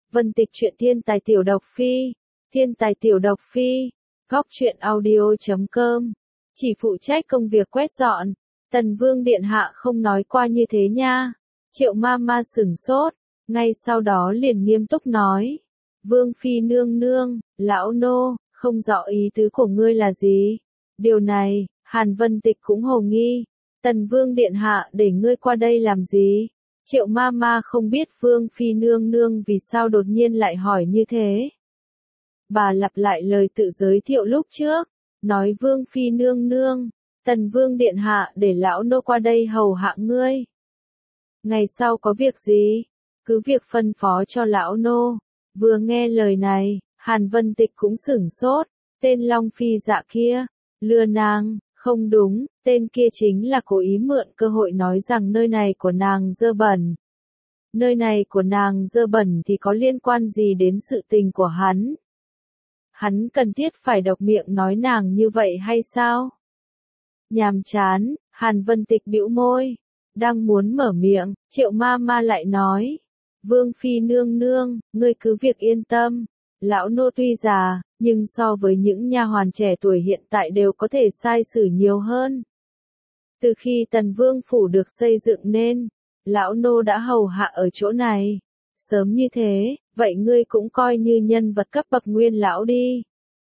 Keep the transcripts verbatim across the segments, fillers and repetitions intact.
Vân Tịch truyện thiên tài tiểu độc phi, thiên tài tiểu độc phi, góc truyện audio chấm com, chỉ phụ trách công việc quét dọn. Tần Vương điện hạ không nói qua như thế nha. Triệu ma ma sửng sốt, ngay sau đó liền nghiêm túc nói. Vương phi nương nương, lão nô, không rõ ý tứ của ngươi là gì. Điều này, Hàn Vân Tịch cũng hồ nghi. Tần Vương điện hạ để ngươi qua đây làm gì? Triệu ma ma không biết Vương phi nương nương vì sao đột nhiên lại hỏi như thế. Bà lặp lại lời tự giới thiệu lúc trước, nói Vương phi nương nương, Tần Vương điện hạ để lão nô qua đây hầu hạ ngươi. Ngày sau có việc gì, cứ việc phân phó cho lão nô. Vừa nghe lời này, Hàn Vân Tịch cũng sửng sốt, tên Long Phi dạ kia, lừa nàng, không đúng, tên kia chính là cố ý mượn cơ hội nói rằng nơi này của nàng dơ bẩn. Nơi này của nàng dơ bẩn thì có liên quan gì đến sự tình của hắn? Hắn cần thiết phải độc miệng nói nàng như vậy hay sao? Nhàm chán, Hàn Vân Tịch bĩu môi, đang muốn mở miệng, Triệu ma ma lại nói. Vương phi nương nương, ngươi cứ việc yên tâm, lão nô tuy già, nhưng so với những nha hoàn trẻ tuổi hiện tại đều có thể sai sử nhiều hơn. Từ khi Tần Vương phủ được xây dựng nên, lão nô đã hầu hạ ở chỗ này. Sớm như thế, vậy ngươi cũng coi như nhân vật cấp bậc nguyên lão đi.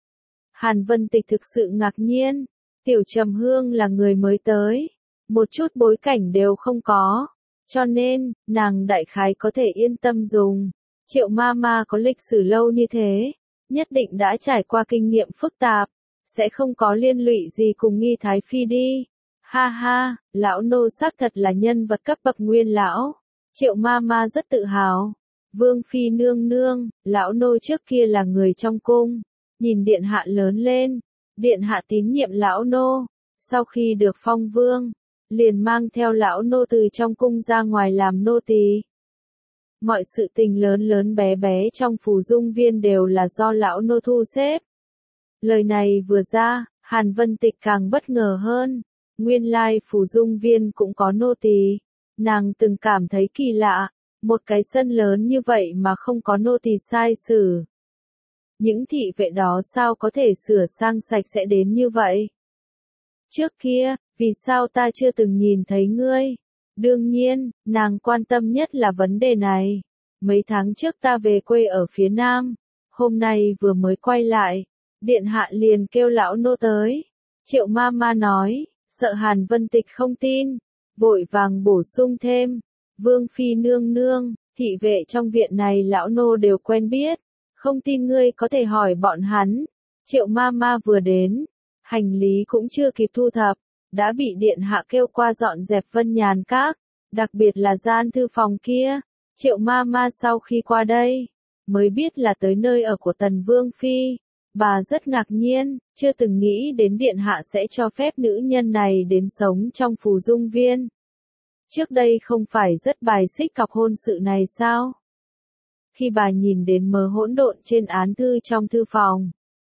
Hàn Vân Tịch thực sự ngạc nhiên, Tiểu Trầm Hương là người mới tới, một chút bối cảnh đều không có. Cho nên, nàng đại khái có thể yên tâm dùng. Triệu ma ma có lịch sử lâu như thế, nhất định đã trải qua kinh nghiệm phức tạp, sẽ không có liên lụy gì cùng Nghi Thái Phi đi. Ha ha, lão nô xác thật là nhân vật cấp bậc nguyên lão. Triệu ma ma rất tự hào. Vương phi nương nương, lão nô trước kia là người trong cung, nhìn điện hạ lớn lên, điện hạ tín nhiệm lão nô, sau khi được phong vương, liền mang theo lão nô từ trong cung ra ngoài làm nô tỳ. Mọi sự tình lớn lớn bé bé trong Phù Dung Viên đều là do lão nô thu xếp. Lời này vừa ra, Hàn Vân Tịch càng bất ngờ hơn. Nguyên lai Phù Dung Viên cũng có nô tỳ. Nàng từng cảm thấy kỳ lạ, một cái sân lớn như vậy mà không có nô tỳ sai sử. Những thị vệ đó sao có thể sửa sang sạch sẽ đến như vậy? Trước kia, vì sao ta chưa từng nhìn thấy ngươi? Đương nhiên, nàng quan tâm nhất là vấn đề này. Mấy tháng trước ta về quê ở phía Nam, hôm nay vừa mới quay lại, điện hạ liền kêu lão nô tới. Triệu ma ma nói, sợ Hàn Vân Tịch không tin, vội vàng bổ sung thêm. Vương phi nương nương, thị vệ trong viện này lão nô đều quen biết, không tin ngươi có thể hỏi bọn hắn. Triệu ma ma vừa đến, hành lý cũng chưa kịp thu thập, đã bị điện hạ kêu qua dọn dẹp Vân Nhàn Các, đặc biệt là gian thư phòng kia. Triệu ma ma sau khi qua đây, mới biết là tới nơi ở của Tần Vương Phi. Bà rất ngạc nhiên, chưa từng nghĩ đến điện hạ sẽ cho phép nữ nhân này đến sống trong Phù Dung Viên. Trước đây không phải rất bài xích cọc hôn sự này sao? Khi bà nhìn đến mớ hỗn độn trên án thư trong thư phòng,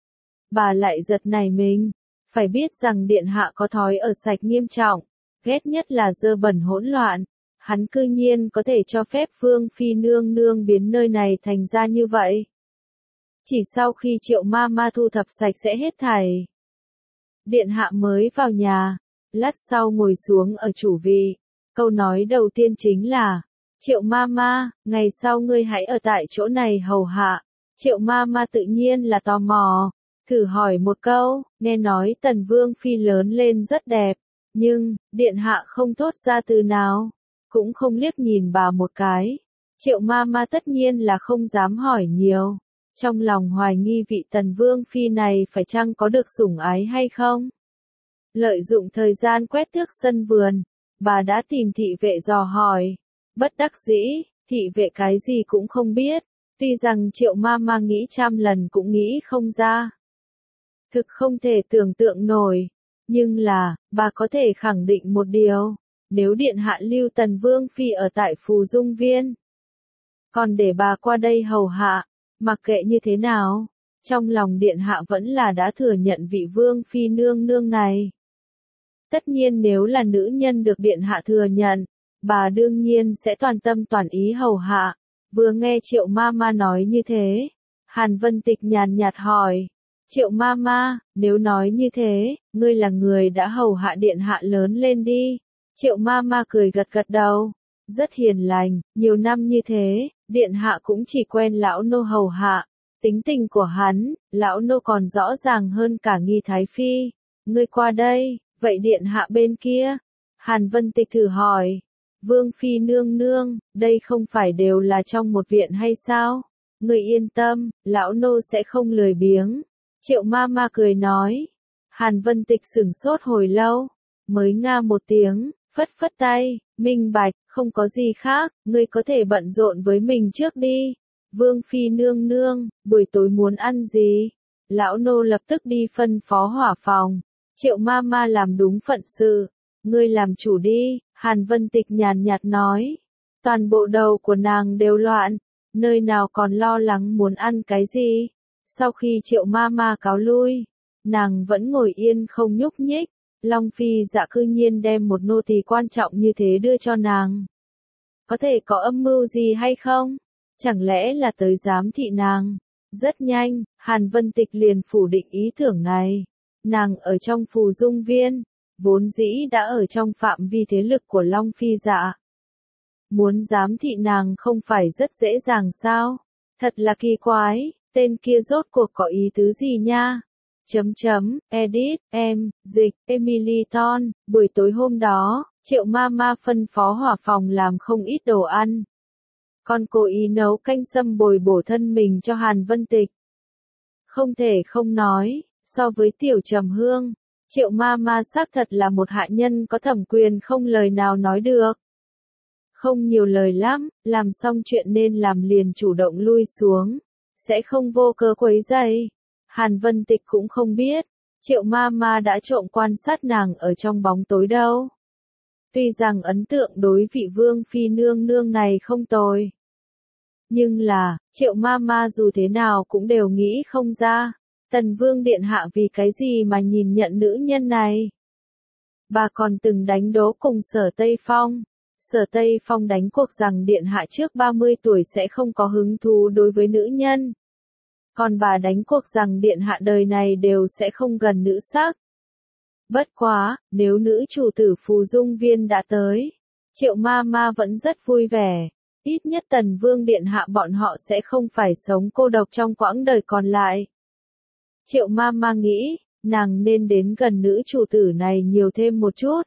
bà lại giật nảy mình. Phải biết rằng điện hạ có thói ở sạch nghiêm trọng, ghét nhất là dơ bẩn hỗn loạn. Hắn cư nhiên có thể cho phép Vương phi nương nương biến nơi này thành ra như vậy. Chỉ sau khi Triệu ma ma thu thập sạch sẽ hết thảy, điện hạ mới vào nhà, lát sau ngồi xuống ở chủ vị. Câu nói đầu tiên chính là, Triệu ma ma, ngày sau ngươi hãy ở tại chỗ này hầu hạ. Triệu ma ma tự nhiên là tò mò, thử hỏi một câu, nghe nói Tần Vương Phi lớn lên rất đẹp, nhưng, điện hạ không thốt ra từ nào, cũng không liếc nhìn bà một cái. Triệu ma ma tất nhiên là không dám hỏi nhiều, trong lòng hoài nghi vị Tần Vương Phi này phải chăng có được sủng ái hay không. Lợi dụng thời gian quét tước sân vườn, bà đã tìm thị vệ dò hỏi, bất đắc dĩ, thị vệ cái gì cũng không biết, tuy rằng Triệu ma ma nghĩ trăm lần cũng nghĩ không ra. Thực không thể tưởng tượng nổi, nhưng là, bà có thể khẳng định một điều, nếu điện hạ lưu Tần Vương Phi ở tại Phù Dung Viên, còn để bà qua đây hầu hạ, mặc kệ như thế nào, trong lòng điện hạ vẫn là đã thừa nhận vị Vương Phi nương nương này. Tất nhiên nếu là nữ nhân được điện hạ thừa nhận, bà đương nhiên sẽ toàn tâm toàn ý hầu hạ, Vừa nghe Triệu Mama nói như thế, Hàn Vân Tịch nhàn nhạt hỏi, Triệu Mama, nếu nói như thế, ngươi là người đã hầu hạ điện hạ lớn lên đi. Triệu Mama cười gật gật đầu, rất hiền lành, nhiều năm như thế, điện hạ cũng chỉ quen lão nô hầu hạ. Tính tình của hắn, lão nô còn rõ ràng hơn cả Nghi Thái Phi. Ngươi qua đây, vậy điện hạ bên kia? Hàn Vân Tịch thử hỏi. Vương Phi nương nương, đây không phải đều là trong một viện hay sao? Ngươi yên tâm, lão nô sẽ không lười biếng. Triệu Mama cười nói. Hàn Vân Tịch sửng sốt hồi lâu, mới nga một tiếng, phất phất tay, minh bạch, không có gì khác, ngươi có thể bận rộn với mình trước đi. Vương Phi nương nương, buổi tối muốn ăn gì? Lão nô lập tức đi phân phó hỏa phòng. Triệu Mama làm đúng phận sự. Ngươi làm chủ đi, Hàn Vân Tịch nhàn nhạt nói. Toàn bộ đầu của nàng đều loạn, nơi nào còn lo lắng muốn ăn cái gì. Sau khi Triệu Mama cáo lui, nàng vẫn ngồi yên không nhúc nhích. Long Phi Dạ cư nhiên đem một nô tỳ quan trọng như thế đưa cho nàng. Có thể có âm mưu gì hay không? Chẳng lẽ là tới giám thị nàng? Rất nhanh, Hàn Vân Tịch liền phủ định ý tưởng này. Nàng ở trong Phù Dung Viên, vốn dĩ đã ở trong phạm vi thế lực của Long Phi Dạ. Muốn giám thị nàng không phải rất dễ dàng sao? Thật là kỳ quái, tên kia rốt cuộc có ý tứ gì nha? Chấm chấm, edit, em, dịch, Emily Ton, buổi tối hôm đó, Triệu Mama phân phó hỏa phòng làm không ít đồ ăn. Còn cố ý nấu canh sâm bồi bổ thân mình cho Hàn Vân Tịch. Không thể không nói, so với Tiểu Trầm Hương, Triệu Mama xác thật là một hạ nhân có thẩm quyền không lời nào nói được. Không nhiều lời lắm, làm xong chuyện nên làm liền chủ động lui xuống, sẽ không vô cớ quấy rầy. Hàn Vân Tịch cũng không biết, Triệu Mama đã trộm quan sát nàng ở trong bóng tối đâu. Tuy rằng ấn tượng đối vị Vương Phi nương nương này không tồi. Nhưng là, Triệu Mama dù thế nào cũng đều nghĩ không ra. Tần Vương Điện Hạ vì cái gì mà nhìn nhận nữ nhân này. Bà còn từng đánh đố cùng Sở Tây Phong. Sở Tây Phong đánh cuộc rằng Điện Hạ trước ba mươi tuổi sẽ không có hứng thú đối với nữ nhân. Còn bà đánh cuộc rằng Điện Hạ đời này đều sẽ không gần nữ sắc. Bất quá, nếu nữ chủ tử Phù Dung Viên đã tới, Triệu Mama vẫn rất vui vẻ. Ít nhất Tần Vương Điện Hạ bọn họ sẽ không phải sống cô độc trong quãng đời còn lại. Triệu Mama nghĩ, nàng nên đến gần nữ chủ tử này nhiều thêm một chút.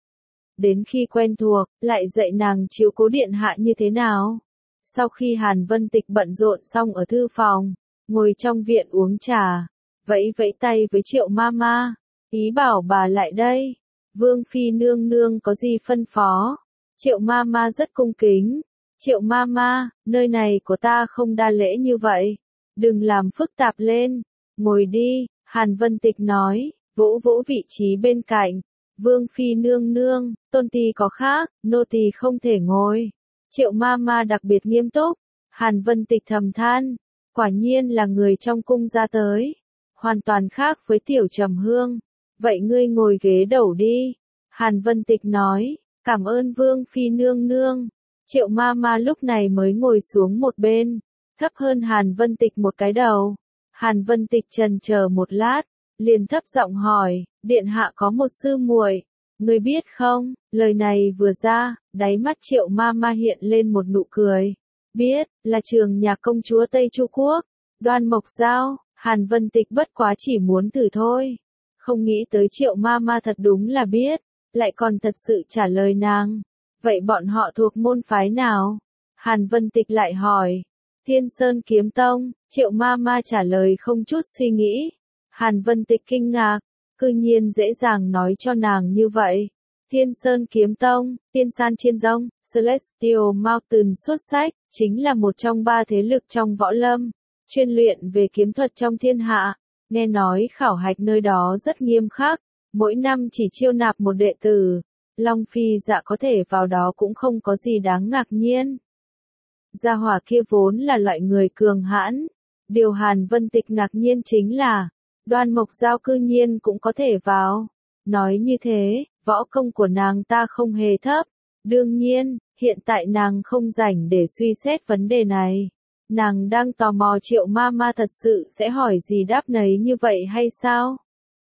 Đến khi quen thuộc, lại dạy nàng chiếu cố Điện Hạ như thế nào. Sau khi Hàn Vân Tịch bận rộn xong ở thư phòng, ngồi trong viện uống trà, vẫy vẫy tay với Triệu Mama, ý bảo bà lại đây. Vương Phi nương nương có gì phân phó? Triệu Mama rất cung kính. Triệu Mama, nơi này của ta không đa lễ như vậy. Đừng làm phức tạp lên. Ngồi đi, Hàn Vân Tịch nói, vỗ vỗ vị trí bên cạnh. Vương Phi nương nương, tôn tỳ có khác, nô tỳ không thể ngồi. Triệu Mama đặc biệt nghiêm túc. Hàn Vân Tịch thầm than, quả nhiên là người trong cung ra tới. Hoàn toàn khác với Tiểu Trầm Hương. Vậy ngươi ngồi ghế đầu đi. Hàn Vân Tịch nói, cảm ơn Vương Phi nương nương. Triệu Mama lúc này mới ngồi xuống một bên, thấp hơn Hàn Vân Tịch một cái đầu. Hàn Vân Tịch chần chờ một lát, liền thấp giọng hỏi, Điện Hạ có một sư muội, ngươi biết không? Lời này vừa ra, đáy mắt Triệu Mama hiện lên một nụ cười. Biết, là Trường Nhạc công chúa Tây Chu Quốc, Đoan Mộc Giao. Hàn Vân Tịch bất quá chỉ muốn thử thôi. Không nghĩ tới Triệu Mama thật đúng là biết, lại còn thật sự trả lời nàng. Vậy bọn họ thuộc môn phái nào? Hàn Vân Tịch lại hỏi. Thiên Sơn Kiếm Tông. Triệu Mama trả lời không chút suy nghĩ. Hàn Vân Tịch kinh ngạc, cư nhiên dễ dàng nói cho nàng như vậy. Thiên Sơn Kiếm Tông, Tiên San Chiên Dông, Celestial Mountain xuất sách, chính là một trong ba thế lực trong võ lâm, chuyên luyện về kiếm thuật trong thiên hạ. Nghe nói khảo hạch nơi đó rất nghiêm khắc, mỗi năm chỉ chiêu nạp một đệ tử. Long Phi Dạ có thể vào đó cũng không có gì đáng ngạc nhiên. Gia hỏa kia vốn là loại người cường hãn. Điều Hàn Vân Tịch ngạc nhiên chính là, Đoan Mộc Giao cư nhiên cũng có thể vào. Nói như thế, võ công của nàng ta không hề thấp. Đương nhiên, hiện tại nàng không rảnh để suy xét vấn đề này. Nàng đang tò mò Triệu ma ma thật sự sẽ hỏi gì đáp nấy như vậy hay sao?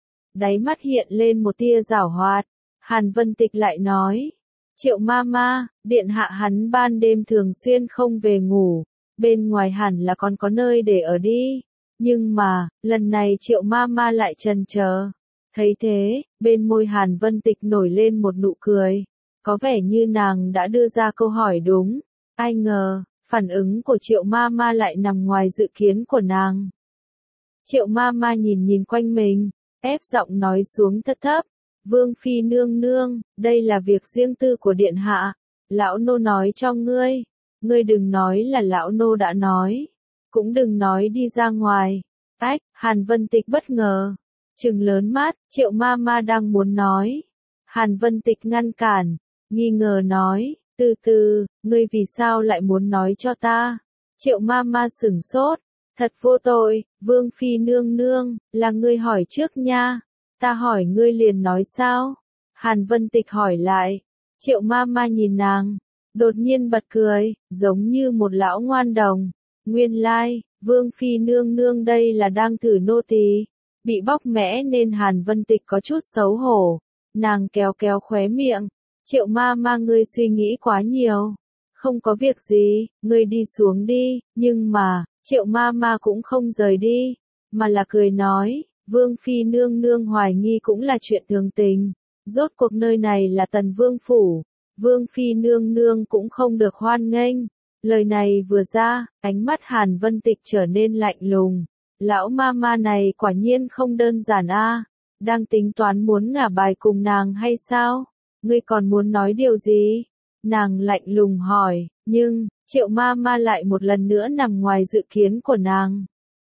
Đáy mắt hiện lên một tia giảo hoạt. Hàn Vân Tịch lại nói. Triệu ma ma, điện hạ hắn ban đêm thường xuyên không về ngủ. Bên ngoài hẳn là còn có nơi để ở đi. Nhưng mà, lần này Triệu ma ma lại chần chờ. Thấy thế, bên môi Hàn Vân Tịch nổi lên một nụ cười. Có vẻ như nàng đã đưa ra câu hỏi đúng. Ai ngờ, phản ứng của Triệu ma ma lại nằm ngoài dự kiến của nàng. Triệu ma ma nhìn nhìn quanh mình, ép giọng nói xuống thấp thấp. Vương phi nương nương, đây là việc riêng tư của điện hạ. Lão nô nói cho ngươi. Ngươi đừng nói là lão nô đã nói. Cũng đừng nói đi ra ngoài. Ách, Hàn Vân Tịch bất ngờ. Trừng lớn mắt, Triệu ma ma đang muốn nói. Hàn Vân Tịch ngăn cản, nghi ngờ nói, từ từ, ngươi vì sao lại muốn nói cho ta? Triệu ma ma sửng sốt, thật vô tội, Vương phi nương nương, là ngươi hỏi trước nha. Ta hỏi ngươi liền nói sao? Hàn Vân Tịch hỏi lại. Triệu ma ma nhìn nàng, đột nhiên bật cười, giống như một lão ngoan đồng. Nguyên lai, Vương phi nương nương đây là đang thử nô tỳ. Bị bóc mẽ nên Hàn Vân Tịch có chút xấu hổ. Nàng kéo kéo khóe miệng. Triệu ma ma ngươi suy nghĩ quá nhiều. Không có việc gì, ngươi đi xuống đi. Nhưng mà, Triệu ma ma cũng không rời đi. Mà là cười nói, Vương phi nương nương hoài nghi cũng là chuyện thường tình. Rốt cuộc nơi này là Tần Vương phủ. Vương phi nương nương cũng không được hoan nghênh. Lời này vừa ra, ánh mắt Hàn Vân Tịch trở nên lạnh lùng. Lão ma ma này quả nhiên không đơn giản a, đang tính toán muốn ngả bài cùng nàng hay sao? Ngươi còn muốn nói điều gì? Nàng lạnh lùng hỏi, nhưng, Triệu ma ma lại một lần nữa nằm ngoài dự kiến của nàng.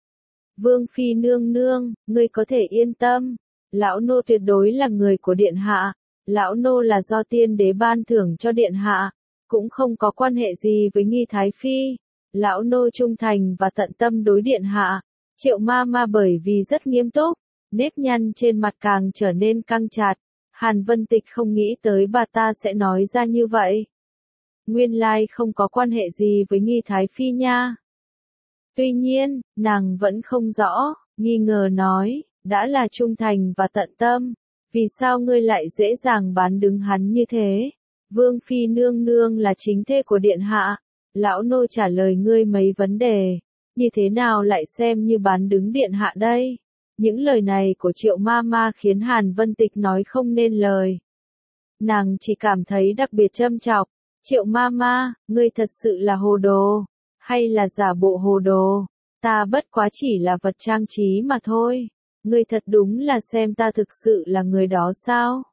Vương phi nương nương, ngươi có thể yên tâm, lão nô tuyệt đối là người của điện hạ, lão nô là do tiên đế ban thưởng cho điện hạ, cũng không có quan hệ gì với Nghi Thái Phi, lão nô trung thành và tận tâm đối điện hạ. Triệu ma ma bởi vì rất nghiêm túc, nếp nhăn trên mặt càng trở nên căng chặt. Hàn Vân Tịch không nghĩ tới bà ta sẽ nói ra như vậy. Nguyên lai không có quan hệ gì với Nghi Thái Phi nha. Tuy nhiên, nàng vẫn không rõ, nghi ngờ nói, đã là trung thành và tận tâm, vì sao ngươi lại dễ dàng bán đứng hắn như thế? Vương phi nương nương là chính thê của điện hạ, lão nô trả lời ngươi mấy vấn đề. Như thế nào lại xem như bán đứng điện hạ đây? Những lời này của Triệu ma ma khiến Hàn Vân Tịch nói không nên lời. Nàng chỉ cảm thấy đặc biệt châm chọc. Triệu ma ma, ngươi thật sự là hồ đồ, hay là giả bộ hồ đồ? Ta bất quá chỉ là vật trang trí mà thôi. Ngươi thật đúng là xem ta thực sự là người đó sao?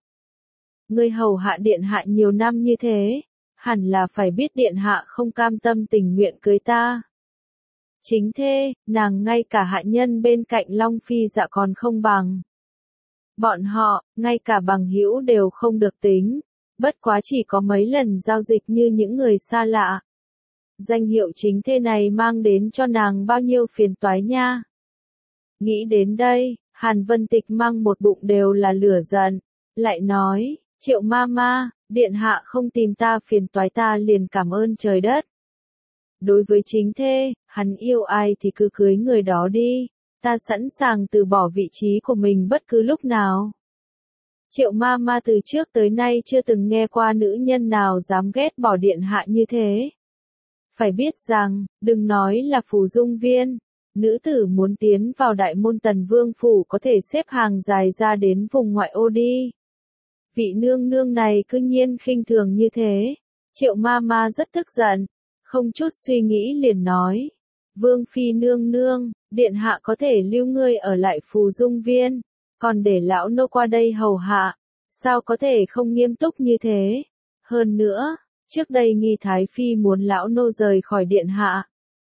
Ngươi hầu hạ điện hạ nhiều năm như thế, hẳn là phải biết điện hạ không cam tâm tình nguyện cưới ta. Chính thế, nàng ngay cả hạ nhân bên cạnh Long Phi Dạ còn không bằng. Bọn họ, ngay cả bằng hữu đều không được tính, bất quá chỉ có mấy lần giao dịch như những người xa lạ. Danh hiệu chính thế này mang đến cho nàng bao nhiêu phiền toái nha. Nghĩ đến đây, Hàn Vân Tịch mang một bụng đều là lửa giận, lại nói, Triệu ma ma, điện hạ không tìm ta phiền toái ta liền cảm ơn trời đất. Đối với chính thê, hắn yêu ai thì cứ cưới người đó đi, ta sẵn sàng từ bỏ vị trí của mình bất cứ lúc nào. Triệu ma ma từ trước tới nay chưa từng nghe qua nữ nhân nào dám ghét bỏ điện hạ như thế. Phải biết rằng, đừng nói là Phù Dung Viên, nữ tử muốn tiến vào đại môn Tần Vương phủ có thể xếp hàng dài ra đến vùng ngoại ô đi. Vị nương nương này cứ nhiên khinh thường như thế. Triệu ma ma rất tức giận, không chút suy nghĩ liền nói. Vương phi nương nương, điện hạ có thể lưu ngươi ở lại Phù Dung Viên, còn để lão nô qua đây hầu hạ, sao có thể không nghiêm túc như thế? Hơn nữa, trước đây Nghi Thái Phi muốn lão nô rời khỏi điện hạ.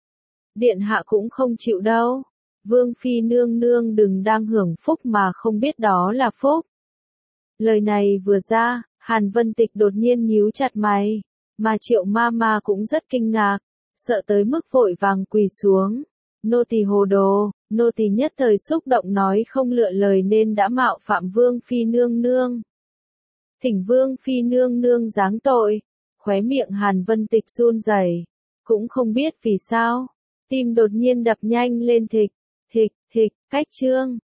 Điện hạ cũng không chịu đâu. Vương phi nương nương đừng đang hưởng phúc mà không biết đó là phúc. Lời này vừa ra, Hàn Vân Tịch đột nhiên nhíu chặt mày, mà Triệu ma ma cũng rất kinh ngạc, sợ tới mức vội vàng quỳ xuống. Nô tỳ hồ đồ, nô tỳ nhất thời xúc động nói không lựa lời nên đã mạo phạm Vương phi nương nương. Thỉnh Vương phi nương nương giáng tội. khóe miệng Hàn Vân Tịch run rẩy, cũng không biết vì sao, tim đột nhiên đập nhanh lên thịch, thịch, thịch, cách chương.